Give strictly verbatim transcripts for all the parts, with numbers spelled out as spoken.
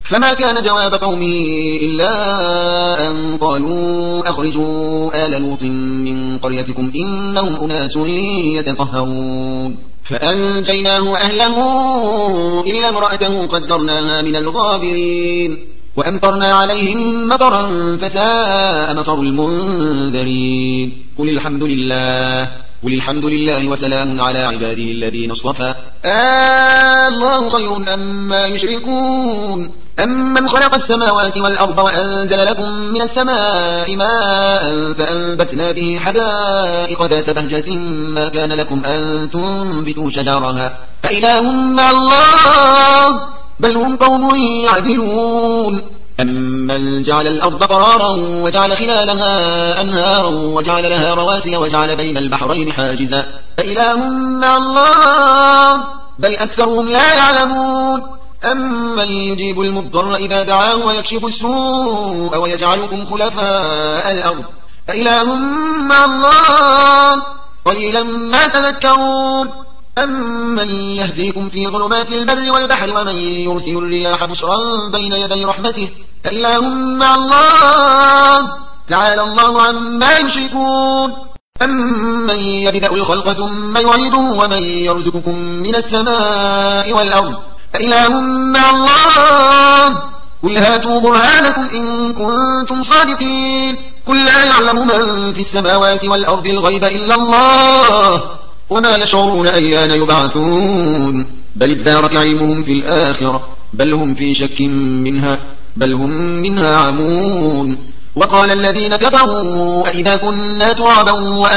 فما كان جواب قومه إلا أن قالوا أخرجوا آل لوط من قريتكم إنهم أناس يتطهرون فأنجيناه وأهله إلا امرأته قدرناها من الغابرين وأمطرنا عليهم مطرا فساء مطر المنذرين قل الحمد لله قل الحمد لله وسلام على عباده الذين اصطفى آه الله خير أما يشركون أمن خلق السماوات والأرض وأنزل لكم من السماء ماء فأنبتنا به حدائق ذات بهجة ما كان لكم أن تنبتوا شجرها فإله مع الله بل هم قوم يعدلون أمن جعل الأرض قرارا وجعل خلالها أنهارا وجعل لها رواسي وجعل بين البحرين حاجزا فإله مع الله بل أكثرهم لا يعلمون أمن يجيب المضطر إذا دعاه ويكشف السوء ويجعلكم خلفاء الأرض فإله مع الله قليلا ما تذكرون أمن يهديكم في ظلمات البر والبحر ومن يرسل الرياح بشرا بين يدي رحمته فإله مع الله تعالى الله عما يشركون أمن يبدأ الخلق ثم يعيده ومن يرزقكم من السماء والأرض فإله مع الله قل هاتوا برهانكم إن كنتم صادقين قل لا يعلم من في السماوات والأرض الغيب إلا الله وما يشعرون أيان يبعثون بل ادارك علمهم في الآخرة بل هم في شك منها بل هم منها عمون وقال الذين كفروا أئذا كنا ترابا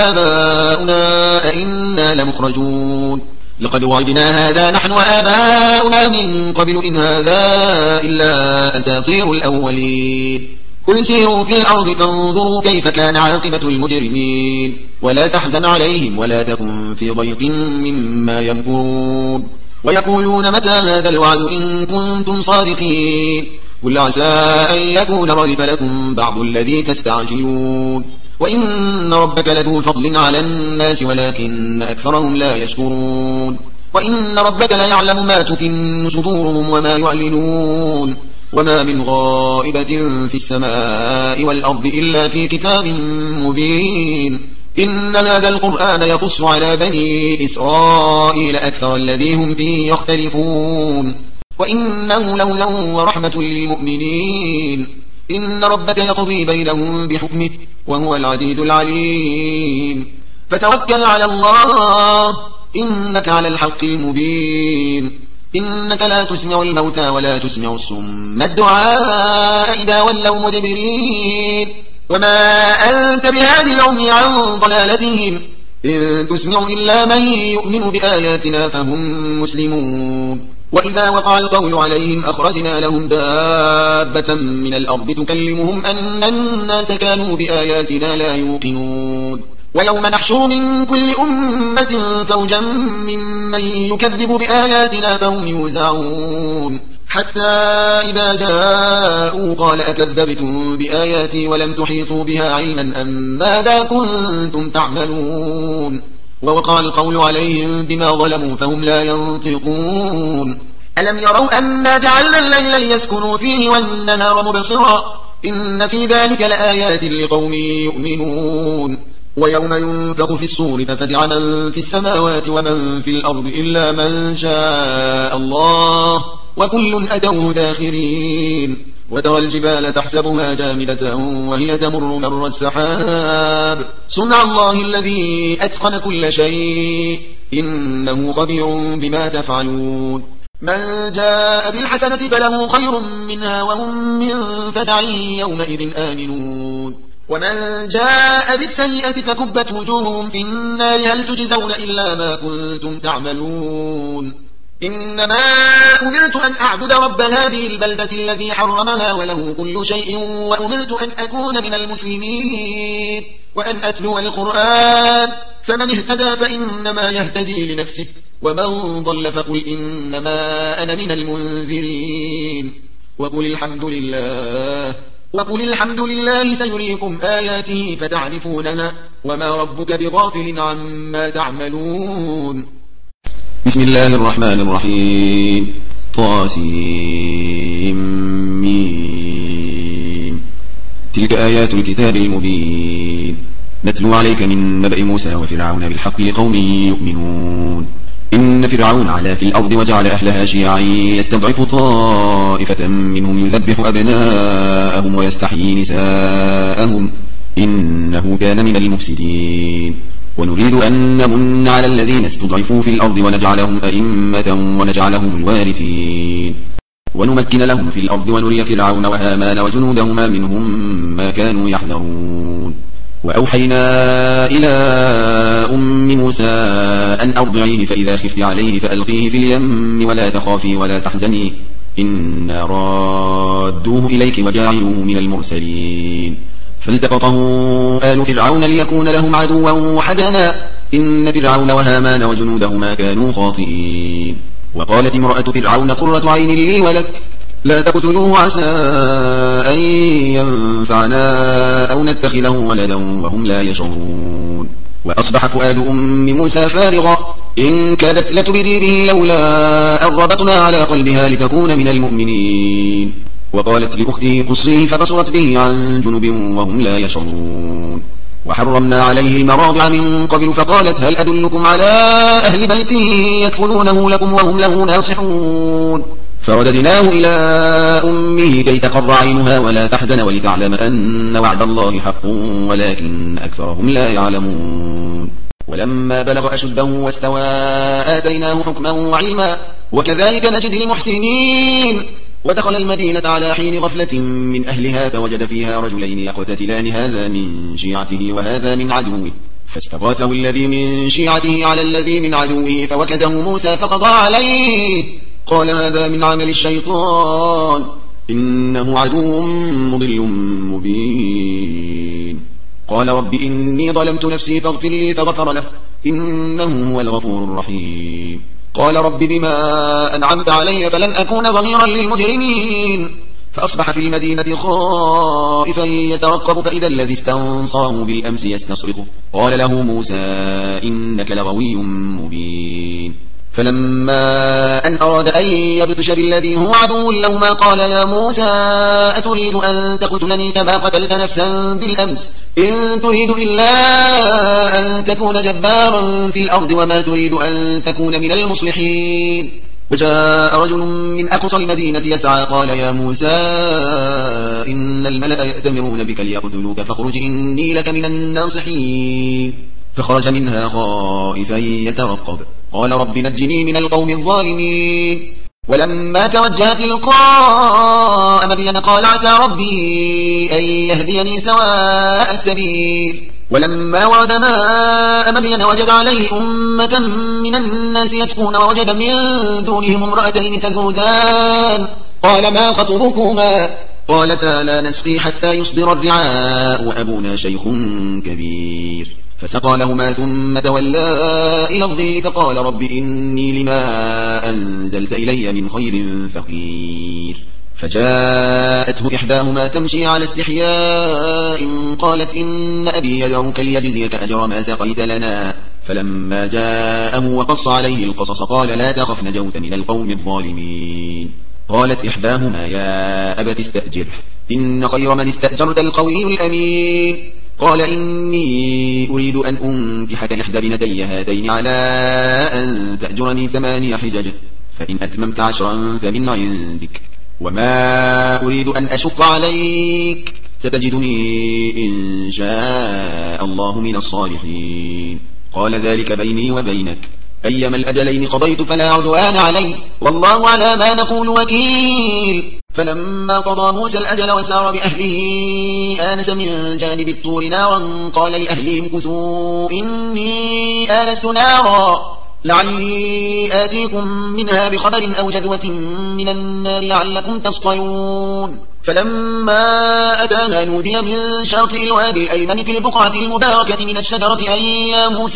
وآباؤنا أئنا لمخرجون لقد وعدنا هذا نحن وآباؤنا من قبل إن هذا إلا أساطير الأولين قل سيروا في الأرض فانظروا كيف كان عاقبة المجرمين ولا تحزن عليهم ولا تكن في ضيق مما يمكرون ويقولون متى هذا الوعد إن كنتم صادقين قل عسى أن يكون ردف لكم بعض الذي تستعجلون وإن ربك لذو فضل على الناس ولكن أكثرهم لا يشكرون وإن ربك ليعلم ما تكن صدورهم وما يعلنون وما من غائبة في السماء والأرض إلا في كتاب مبين إن هذا القرآن يقص على بني إسرائيل أكثر الذي هم فيه يختلفون وإنه لهدى ورحمة للمؤمنين إن ربك يقضي بينهم بحكمه وهو العزيز العليم فتوكل على الله إنك على الحق المبين إنك لا تسمع الموتى ولا تسمع الصم الدعاء إذا ولوا مدبرين وما أنت بهادي العمي عن ضلالتهم إن تسمع إلا من يؤمن بآياتنا فهم مسلمون وإذا وقع القول عليهم أخرجنا لهم دابة من الأرض تكلمهم أن الناس كانوا بآياتنا لا يوقنون ويوم نحشر من كل أمة فوجا ممن يكذب بآياتنا فهم يوزعون حتى إذا جاءوا قال أكذبتم بآياتي ولم تحيطوا بها علما أم ماذا كنتم تعملون ووقع القول عليهم بما ظلموا فهم لا ينطقون ألم يروا أنا جعلنا الليل ليسكنوا فيه والنهار مبصرا إن في ذلك لآيات لقوم يؤمنون ويوم ينفخ في الصور ففزع من في السماوات ومن في الأرض إلا من شاء الله وكل أتوه داخرين وترى الجبال تحسبها جامدة وهي تمر مر السحاب صنع الله الذي أتقن كل شيء إنه خبير بما تفعلون من جاء بالحسنة فله خير منها وهم من فزع يومئذ آمنون ومن جاء بالسيئة فكبت وجوههم في النار هل تجزون إلا ما كنتم تعملون إنما أمرت أن أعبد رب هذه البلدة الذي حرمها وله كل شيء وأمرت أن أكون من المسلمين وأن أتلو القرآن فمن اهتدى فإنما يهتدي لنفسه ومن ضل فقل إنما أنا من المنذرين وقل الحمد لله وقل الحمد لله سيريكم آياته فتعرفونها وما ربك بغافل عما تعملون بسم الله الرحمن الرحيم طاسيم تلك آيات الكتاب المبين نتلو عليك من نبأ موسى وفرعون بالحق لقوم يؤمنون إن فرعون علا في الأرض وجعل أهلها شيعا يستضعف طائفة منهم يذبح أبناءهم ويستحيي نساءهم إنه كان من المفسدين ونريد أن نمن على الذين استضعفوا في الأرض ونجعلهم أئمة ونجعلهم الوارثين ونمكن لهم في الأرض ونري فرعون وهامان وجنودهما منهم ما كانوا يحذرون وأوحينا إلى أم موسى أن أرضعيه فإذا خفت عليه فألقيه في اليم ولا تخافي ولا تحزني إنا رادوه إليك وجاعلوه من المرسلين فالتقطه آل فرعون ليكون لهم عدوا وحزنا إن فرعون وهامان وجنودهما كانوا خاطئين وقالت امرأة فرعون قرة عين لي ولك لا تقتلوه عسى أن ينفعنا أو نتخذه ولدا وهم لا يشعرون وأصبح فؤاد أم موسى فارغا إن كادت لتبدي به لولا أن ربطنا على قلبها لتكون من المؤمنين وقالت لأخته قصيه فبصرت به عن جنب وهم لا يشعرون وحرمنا عليه المراضع من قبل فقالت هل أدلكم على أهل بيت يكفلونه لكم وهم له ناصحون فرددناه إلى أمه كي تقر عينها ولا تحزن ولتعلم أن وعد الله حق ولكن أكثرهم لا يعلمون ولما بلغ أشده واستوى آتيناه حكما وعلما وكذلك نجزي المحسنين ودخل المدينة على حين غفلة من أهلها فوجد فيها رجلين يقتتلان هذا من شيعته وهذا من عدوه فاستغاثه الذي من شيعته على الذي من عدوه فوكده موسى فقضى عليه قال هذا من عمل الشيطان إنه عدو مضل مبين قال رب إني ظلمت نفسي فاغفر لي فغفر له إنه هو الغفور الرحيم قال رب بما أنعمت علي فلن أكون ظهيرا للمجرمين فأصبح في المدينة خائفا يترقب فإذا الذي استنصره بالأمس يستصرخه قال له موسى إنك لغوي مبين فلما أن أراد أن يبطش بالذي هو عدو لهما قال يا موسى أتريد أن تقتلني كما قتلت نفسا بالأمس إن تريد إلا أن تكون جبارا في الأرض وما تريد أن تكون من المصلحين وجاء رجل من أقصى المدينة يسعى قال يا موسى إن الملأ يأتمرون بك ليقتلوك فاخرج إني لك من الناصحين فخرج منها خائفا يترقب قال رب نجني من القوم الظالمين ولما توجه تلقاء مدين قال عسى ربي أن يهديني سواء السبيل ولما ورد ماء مدين وجد عليه أمة من الناس يسقون ووجد من دونهم امرأتين تذودان قال ما خطبكما قالتا لا نسقي حتى يصدر الرعاء وأبونا شيخ كبير فسقى لهما ثم تولى إلى الظل فقال رب إني لما أنزلت إلي من خير فقير فجاءته إحداهما تمشي على استحياء قالت إن أبي يدعوك ليجزيك أجر ما سقيت لنا فلما جاءه وقص عليه القصص قال لا تخف نجوت من القوم الظالمين قالت إحداهما يا أبت استأجره إن خير من استأجرت القوي الأمين قال إني أريد أن أنكحك إحدى بنتي هاتين على أن تأجرني ثماني حجج فإن أتممت عشرا فمن عندك وما أريد أن أشق عليك ستجدني إن شاء الله من الصالحين قال ذلك بيني وبينك أيما الأجلين قضيت فلا عدوان علي والله على ما نقول وكيل فلما قضى موسى الأجل وسار بأهله آنس من جانب الطور نارا قال لأهلهم كثوا إني آنست نارا لعلي آتيكم منها بخبر أو جذوة من النار لعلكم تصطلون فلما أتاها نودي من شاطئ الوادي الأيمن في البقعة المباركة من الشجرة أن يا موسى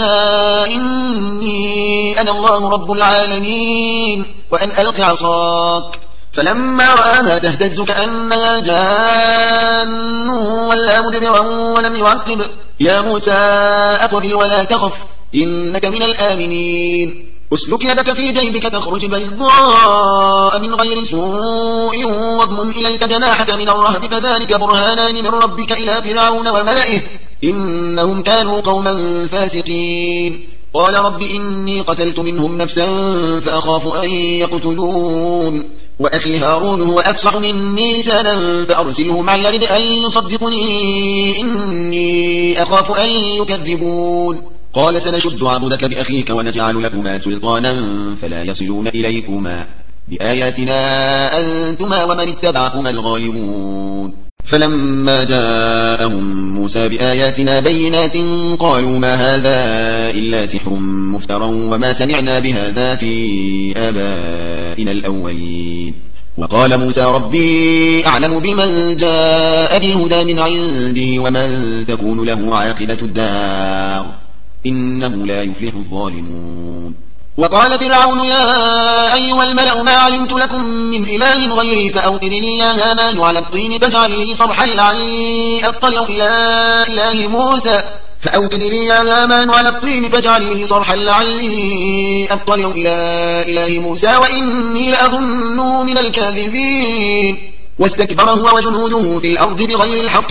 إني أنا الله رب العالمين وأن ألق عصاك فلما رآها تهتز كأنها جان ولا مدبرا ولم يعقب يا موسى أقبل ولا تخف إنك من الآمنين اسلك يدك في جيبك تخرج بيضاء من غير سوء واضمم إليك جناحك من الرهب فذلك برهانان من ربك إلى فرعون وملئه إنهم كانوا قوما فاسقين قال رب إني قتلت منهم نفسا فأخاف أن يقتلون وأخي هارون هو أفصح مني لسانا فأرسله معي يرد أن يصدقني إني أخاف أن يكذبون قال سنشد عضدك بأخيك ونجعل لكما سلطانا فلا يصلون إليكما بآياتنا أنتما ومن اتبعكما الغالبون فلما جاءهم موسى بآياتنا بينات قالوا ما هذا إلا سحر مفترى وما سمعنا بهذا في آبائنا الأولين وقال موسى ربي أعلم بمن جاء بالهدى من عنده ومن تكون له عاقبة الدار إنه لا يفلح الظالمون وقال فرعون يا أيها الملأ ما علمت لكم من إله غيري فأوقد لي يا هامان على الطين فاجعل لي صرحا لعلي أطلع إلى إله موسى فأوقد لي يا هامان على الطين فاجعل لي صرحا لعلي أطلع إلى إله موسى وإني لأظنه من الكاذبين واستكبر هو وجنوده في الأرض بغير الحق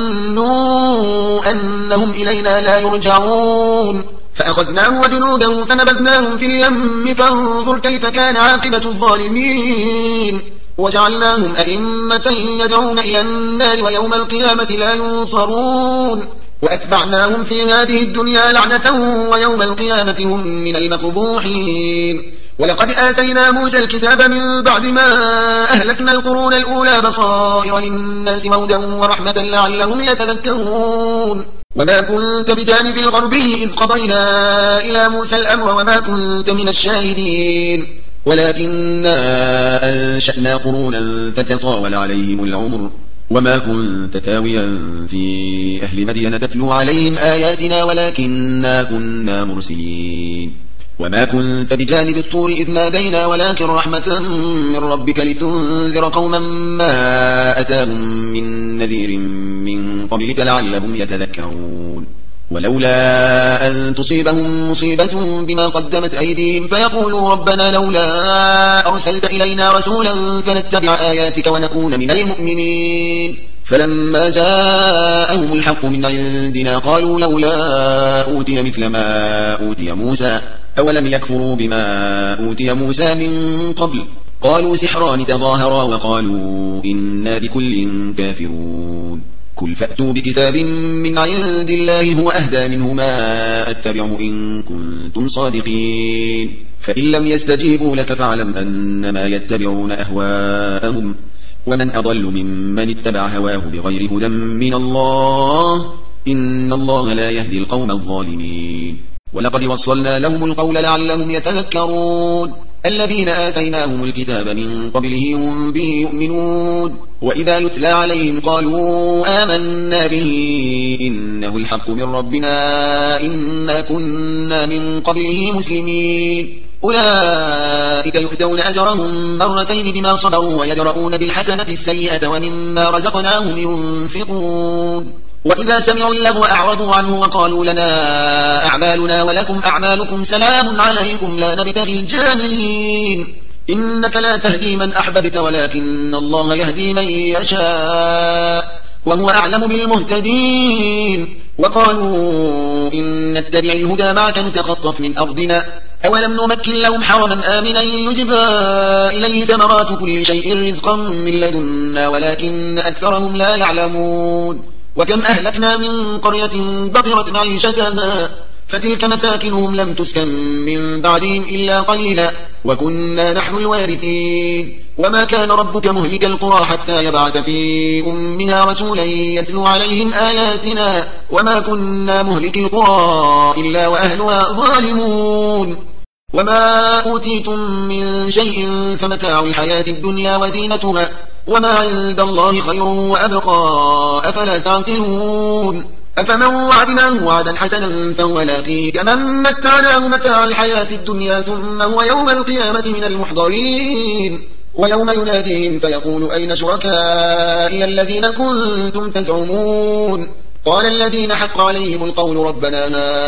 وظنوا أنهم إلينا لا يرجعون فأخذناه وجنوده فنبذناهم في اليم فانظر كيف كان عاقبة الظالمين وجعلناهم أئمة يدعون إلى النار ويوم القيامة لا ينصرون وأتبعناهم في هذه الدنيا لعنة ويوم القيامة هم من المقبوحين ولقد آتينا موسى الكتاب من بعد ما أهلكنا القرون الأولى بصائر للناس وهدى ورحمة لعلهم يتذكرون وما كنت بجانب الغربي إذ قضينا إلى موسى الأمر وما كنت من الشاهدين ولكننا أنشأنا قرونا فتطاول عليهم العمر وما كنت ثاويا في أهل مدين تتلو عليهم آياتنا ولكننا كنا مرسلين وما كنت بجانب الطور إذ نادينا ولكن رحمة من ربك لتنذر قوما ما أتاهم من نذير من قبلك لعلهم يتذكرون ولولا أن تصيبهم مصيبة بما قدمت أيديهم فيقولوا ربنا لولا أرسلت إلينا رسولا فنتبع آياتك ونكون من المؤمنين فلما جاءهم الحق من عندنا قالوا لولا أوتي مثل ما أوتي موسى أولم يكفروا بما أوتي موسى من قبل قالوا سحران تظاهرا وقالوا إنا بكل كافرون قل فأتوا بكتاب من عند الله هو أهدى منهما أتبعه إن كنتم صادقين فإن لم يستجيبوا لك فاعلم أنما يتبعون أهواءهم ومن أضل ممن اتبع هواه بغير هدى من الله إن الله لا يهدي القوم الظالمين ولقد وصلنا لهم القول لعلهم يتذكرون الذين آتيناهم الكتاب من قبله هم به يؤمنون وإذا يتلى عليهم قالوا آمنا به إنه الحق من ربنا إنا كنا من قبله مسلمين أولئك يؤتون أجرهم مرتين بما صبروا ويدرؤون بالحسنة السيئة ومما رزقناهم ينفقون وإذا سمعوا اللغو أعرضوا عنه وقالوا لنا أعمالنا ولكم أعمالكم سلام عليكم لا نبتغي الجاهلين إنك لا تهدي من أحببت ولكن الله يهدي من يشاء وهو أعلم بالمهتدين وقالوا إن نتبع الهدى معك نتخطف من أرضنا أولم نمكن لهم حرما آمنا يجبى إليه ثمرات كل شيء رزقا من لدنا ولكن أكثرهم لا يعلمون وكم أهلكنا من قرية بطرت معيشتها فتلك مساكنهم لم تسكن من بعدهم إلا قليلا وكنا نحن الوارثين وما كان ربك مهلك القرى حتى يبعث في أمها رسولا يتلو عليهم آياتنا وما كنا مهلك القرى إلا وأهلها ظالمون وما أوتيتم من شيء فمتاع الحياة الدنيا وزينتها وما عند الله خير وأبقى أفلا تعقلون أفمن وعدناه وعدا حسنا فهو لاقيه كمن متعناه متاع الحياة الدنيا ثم هو يوم القيامة من المحضرين ويوم يناديهم فيقول أين شركائي الذين كنتم تزعمون قال الذين حق عليهم القول ربنا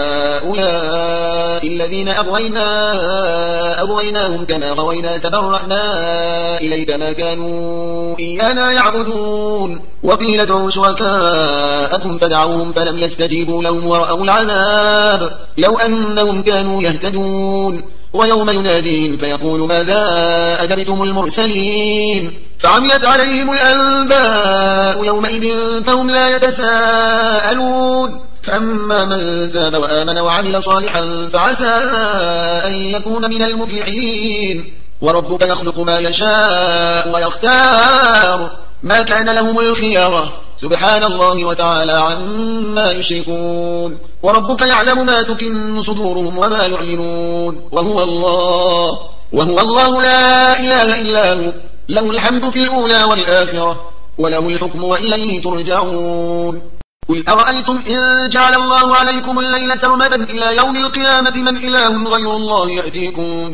هؤلاء الذين أغوينا أغويناهم كما غوينا تبرأنا إليك ما كانوا إيانا يعبدون وقيل ادعوا شركاءكم فدعوهم فلم يستجيبوا لهم ورأوا العذاب لو أنهم كانوا يهتدون ويوم يناديهم فيقول ماذا أجبتم المرسلين فعميت عليهم الأنباء يومئذ فهم لا يتساءلون فأما من تاب وآمن وعمل صالحا فعسى أن يكون من المفلحين وربك يخلق ما يشاء ويختار ما كان لهم الخيارة سبحان الله وتعالى عما يشركون وربك يعلم ما تكن صدورهم وما يعلنون وهو الله وهو الله لا إله إلا هو له الحمد في الأولى والآخرة وله الحكم وإليه ترجعون قل أرأيتم إن جعل الله عليكم الليل سرمدا إلى يوم القيامة من إله غير الله يأتيكم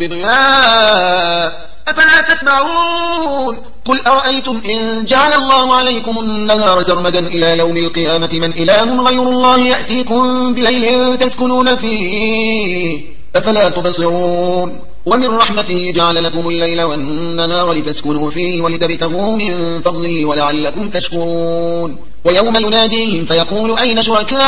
بضياء أفلا تسمعون قل أرأيتم إن جعل الله عليكم النهار سرمدا إلى يوم القيامة من إله غير الله يأتيكم بليل تسكنون فيه أفلا تبصرون ومن رحمته جعل لكم الليل والنهار لتسكنوا فيه ولتبتغوا من فضله ولعلكم تشكرون ويوم يناديهم فيقول أين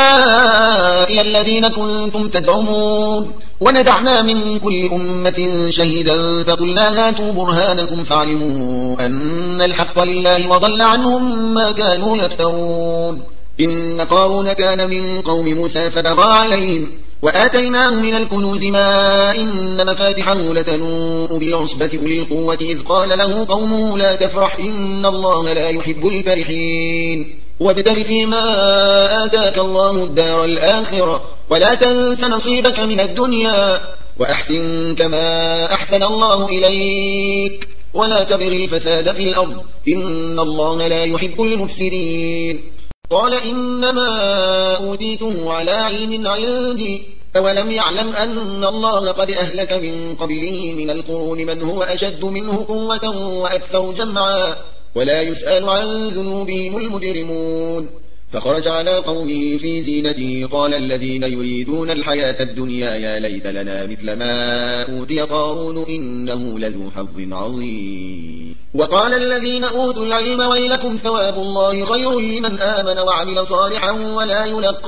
شركائي الذين كنتم تزعمون ونزعنا من كل أمة شهيدا فقلنا هاتوا برهانكم فاعلموا أن الحق لله وضل عنهم ما كانوا يفترون إن قارون كان من قوم موسى فبغى عليهم وآتيناه من الكنوز ما إن مفاتحه لتنوء بالعصبة أولي القوة إذ قال له قومه لا تفرح إن الله لا يحب الفرحين وابتغ فيما آتاك الله الدار الآخرة ولا تنس نصيبك من الدنيا وأحسن كما أحسن الله إليك ولا تبغ الفساد في الأرض إن الله لا يحب المفسدين قال إنما أوتيته على علم عندي أولم يعلم أن الله قد أهلك من قبله من القرون من هو أشد منه قوة وأكثر جمعا ولا يسأل عن ذنوبهم المجرمون فخرج على قومه في زينته قال الذين يريدون الحياة الدنيا يا ليت لنا مثل ما أوتي قارون إنه لذو حظ عظيم وقال الذين أوتوا العلم ويلكم ثواب الله خير لمن آمن وعمل صالحا ولا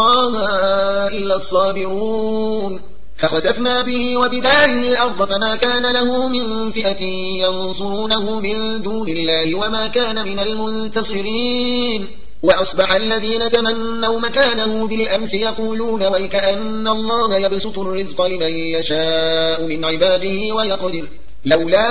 يلقاها إلا الصابرون فخسفنا به وبداره الأرض فما كان له من فئة ينصرونه من دون الله وما كان من المنتصرين وأصبح الذين تمنوا مكانه بالأمس يقولون ويكأن الله يبسط الرزق لمن يشاء من عباده ويقدر لولا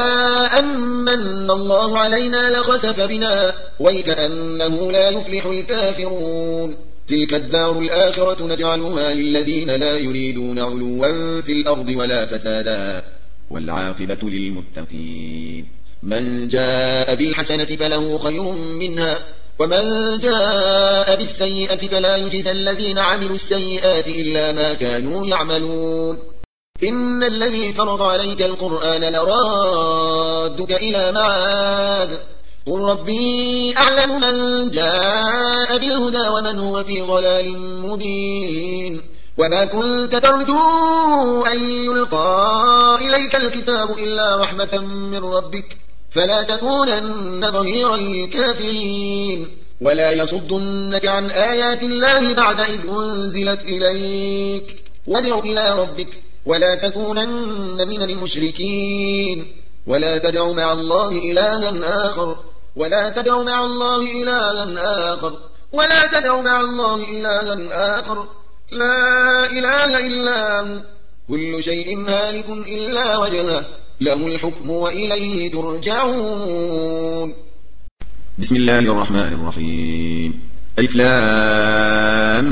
أمن الله علينا لخسف بنا ويكأنه لا يفلح الكافرون تلك الدار الآخرة نجعلها للذين لا يريدون علوا في الأرض ولا فسادا والعاقبة للمتقين من جاء بالحسنة فله خير منها ومن جاء بالسيئة فلا يجزى الذين عملوا السيئات إلا ما كانوا يعملون إن الذي فرض عليك القرآن لرادك إلى معاد قل ربي أعلم من جاء بالهدى ومن هو في ضلال مبين وما كنت ترجو أن يلقى إليك الكتاب إلا رحمة من ربك فلا تكونن ظهيرا للكافرين ولا يصدنك عن آيات الله بعد إذ أنزلت إليك وادع إلى ربك ولا تكونن من المشركين ولا تدع مع الله إلها آخر ولا تدع مع الله إلها آخر ولا تدع مع الله إلها آخر لا إله إلا هو كل شيء هالك إلا وجهه له الحكم وإليه ترجعون بسم الله الرحمن الرحيم ألف لام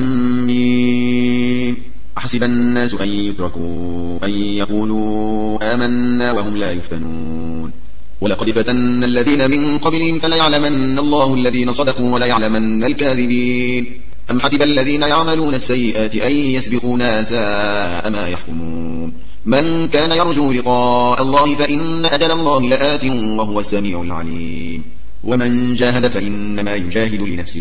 ميم أحسب الناس أن يتركوا أن يقولوا آمنا وهم لا يفتنون ولقد فتنا الذين من قبلهم فليعلمن الله الذين صدقوا وليعلمن الكاذبين أم حسب الذين يعملون السيئات أن يسبقونا ساء ما يحكمون من كان يرجو لقاء الله فإن أجل الله لآت وهو السميع العليم ومن جاهد فإنما يجاهد لنفسه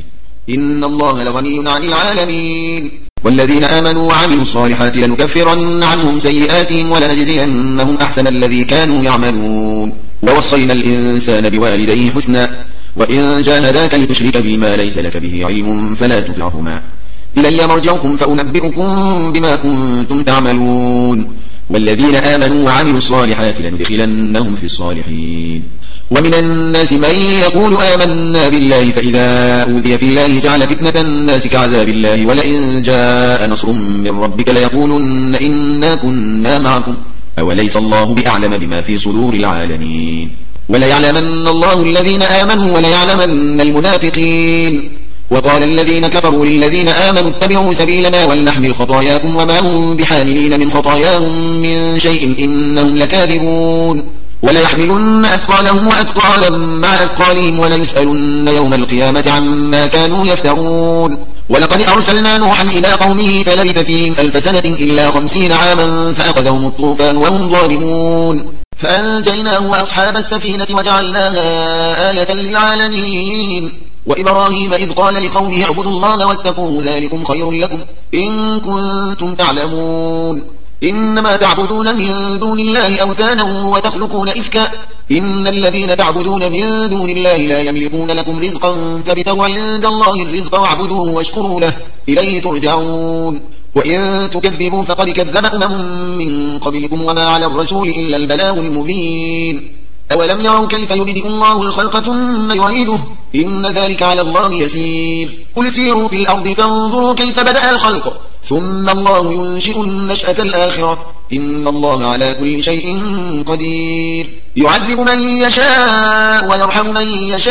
إن الله لغني عن العالمين. والذين آمنوا وعملوا الصالحات لنكفرن عنهم سيئاتهم ولنجزينهم أحسن الذي كانوا يعملون. ووصينا الإنسان بوالديه حسنا وإن جاهداك لتشرك بما ليس لك به علم فلا تطعهما إلي مرجعكم فأنبئكم بما كنتم تعملون. والذين آمنوا وعملوا الصالحات لندخلنهم في الصالحين. ومن الناس من يقول آمنا بالله فإذا أوذي في الله جعل فتنة الناس كعذاب الله ولئن جاء نصر من ربك ليقولن إنا كنا معكم أوليس الله بأعلم بما في صدور العالمين. وليعلمن الله الذين آمنوا وليعلمن المنافقين. وقال الذين كفروا للذين آمنوا اتبعوا سبيلنا ولنحمل خطاياكم وما هم بحاملين من خطاياهم من شيء إنهم لكاذبون. وليحملن أثقالهم وأثقالا مع أثقالهم وليسألن يوم القيامة عما كانوا يفترون. ولقد أرسلنا نوحا إلى قومه فلبث فيهم ألف سنة إلا خمسين عاما فأخذهم الطوفان وهم ظالمون فأنجيناه وأصحاب السفينة وجعلناها آية للعالمين. وإبراهيم إذ قال لقومه اعبدوا الله واتقوه ذلكم خير لكم إن كنتم تعلمون. إنما تعبدون من دون الله أوثانا وتخلقون إفكا إن الذين تعبدون من دون الله لا يملكون لكم رزقا فابتغوا عند الله الرزق واعبدوه واشكروا له إليه ترجعون. وإن تكذبوا فقد كذب أمم من قبلكم وما على الرسول إلا البلاغ المبين. أولم يروا كيف يبدئ الله الخلق ثم يعيده إن ذلك على الله يسير. قل سيروا في الأرض فانظروا كيف بدأ الخلق ثم الله ينشئ النشأة الآخرة إن الله على كل شيء قدير. يعذب من يشاء ويرحم من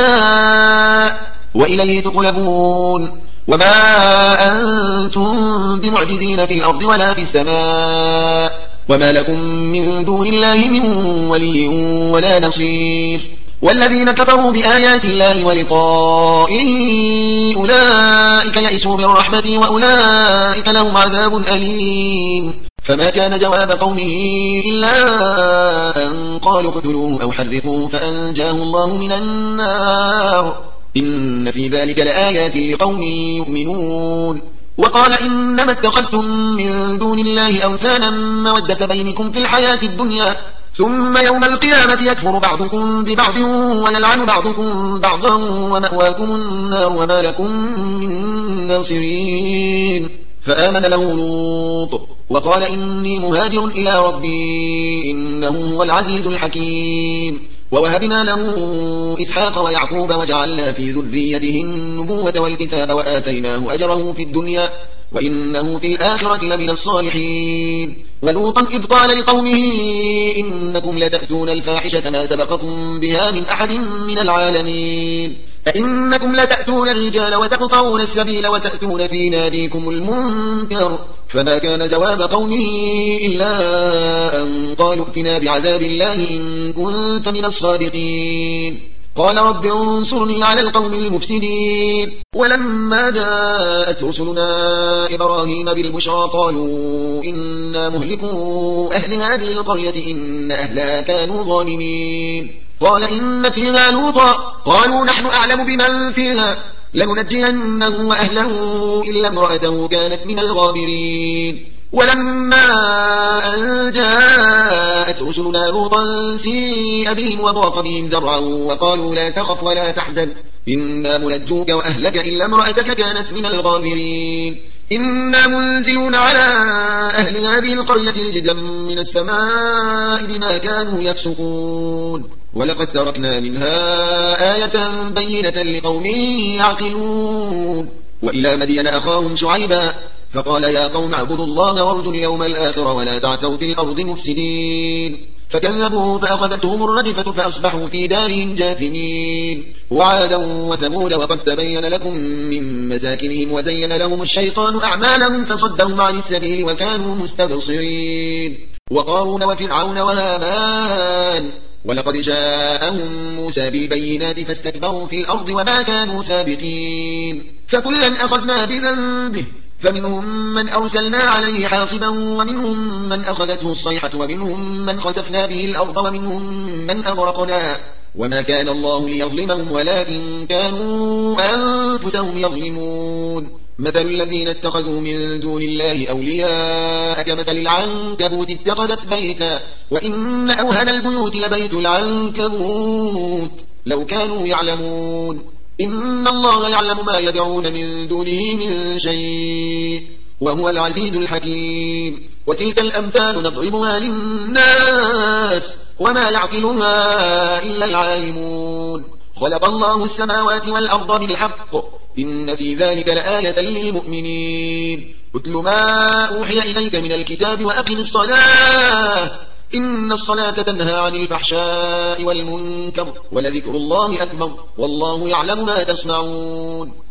يشاء وإليه تقلبون. وما أنتم بمعجزين في الأرض ولا في السماء وما لكم من دون الله من ولي ولا نصير. والذين كفروا بآيات الله ولقائه أولئك يئسوا من رحمتي وأولئك لهم عذاب أليم. فما كان جواب قومه إلا أن قالوا اقتلوه أو حرقوه فأنجاه الله من النار إن في ذلك لآيات لقوم يؤمنون. وقال إنما اتخذتم من دون الله أوثانا مودة بينكم في الحياة الدنيا ثم يوم القيامة يكفر بعضكم ببعض ويلعن بعضكم بعضا ومأواكم النار وما لكم من ناصرين. فآمن له لوط وقال إني مهاجر إلى ربي إنه هو العزيز الحكيم. ووهبنا له إسحاق ويعقوب وجعلنا في ذريته النبوة والكتاب وآتيناه أجره في الدنيا وإنه في الآخرة لمن الصالحين. ولوطا إذ قال لقومه إنكم لتأتون الفاحشة ما سبقكم بها من أحد من العالمين أئنكم لتأتون الرجال وتقطعون السبيل وتأتون في ناديكم المنكر. فما كان جواب قومه إلا أن قالوا ائتنا بعذاب الله إن كنت من الصادقين. قال رب انصرني على القوم المفسدين. ولما جاءت رسلنا إبراهيم بالبشرى قالوا إنا مهلكوا أهل هذه القرية إن أهلها كانوا ظالمين. قال إن فيها لوطا قالوا نحن أعلم بمن فيها لننجينه وأهله إلا امرأته كانت من الغابرين. ولما أن جاءت رسلنا لوطا سيء بهم وضاق بهم ذرعا وقالوا لا تخف ولا تحزن إنا منجوك وأهلك إلا امرأتك كانت من الغابرين. إنا منزلون على أهل هذه القرية رجزا من السماء بما كانوا يفسقون. ولقد تركنا منها آية بينة لقوم يعقلون. وإلى مدين أخاهم شعيبا فقال يا قوم اعبدوا الله وارجوا اليوم الآخر ولا تعثوا في الأرض مفسدين. فكذبوا فأخذتهم الرجفة فأصبحوا في دارهم جاثمين. وعادا وثمود وقد تبين لكم من مساكنهم وزين لهم الشيطان أعمالهم فصدهم عن السبيل وكانوا مستبصرين. وقارون وفرعون وهامان ولقد جاءهم موسى بالبينات فاستكبروا في الأرض وما كانوا سابقين. فكلا أخذنا بذنبه فمنهم من أرسلنا عليه حاصبا ومنهم من أخذته الصيحة ومنهم من خسفنا به الأرض ومنهم من أغرقنا وما كان الله ليظلمهم ولكن كانوا أنفسهم يظلمون مثل الذين اتخذوا من دون الله أولياء كمثل العنكبوت اتخذت بيتا وإن أوهن البيوت لبيت العنكبوت لو كانوا يعلمون إن الله يعلم ما يدعون من دونه من شيء وهو العزيز الحكيم وتلك الأمثال نضربها للناس وما يعقلها إلا العالمون خلق الله السماوات والأرض بالحق إن في ذلك لآية للمؤمنين اتل ما أوحي إليك من الكتاب وأقم الصلاة إن الصلاة تنهى عن الفحشاء والمنكر ولذكر الله أكبر والله يعلم ما تصنعون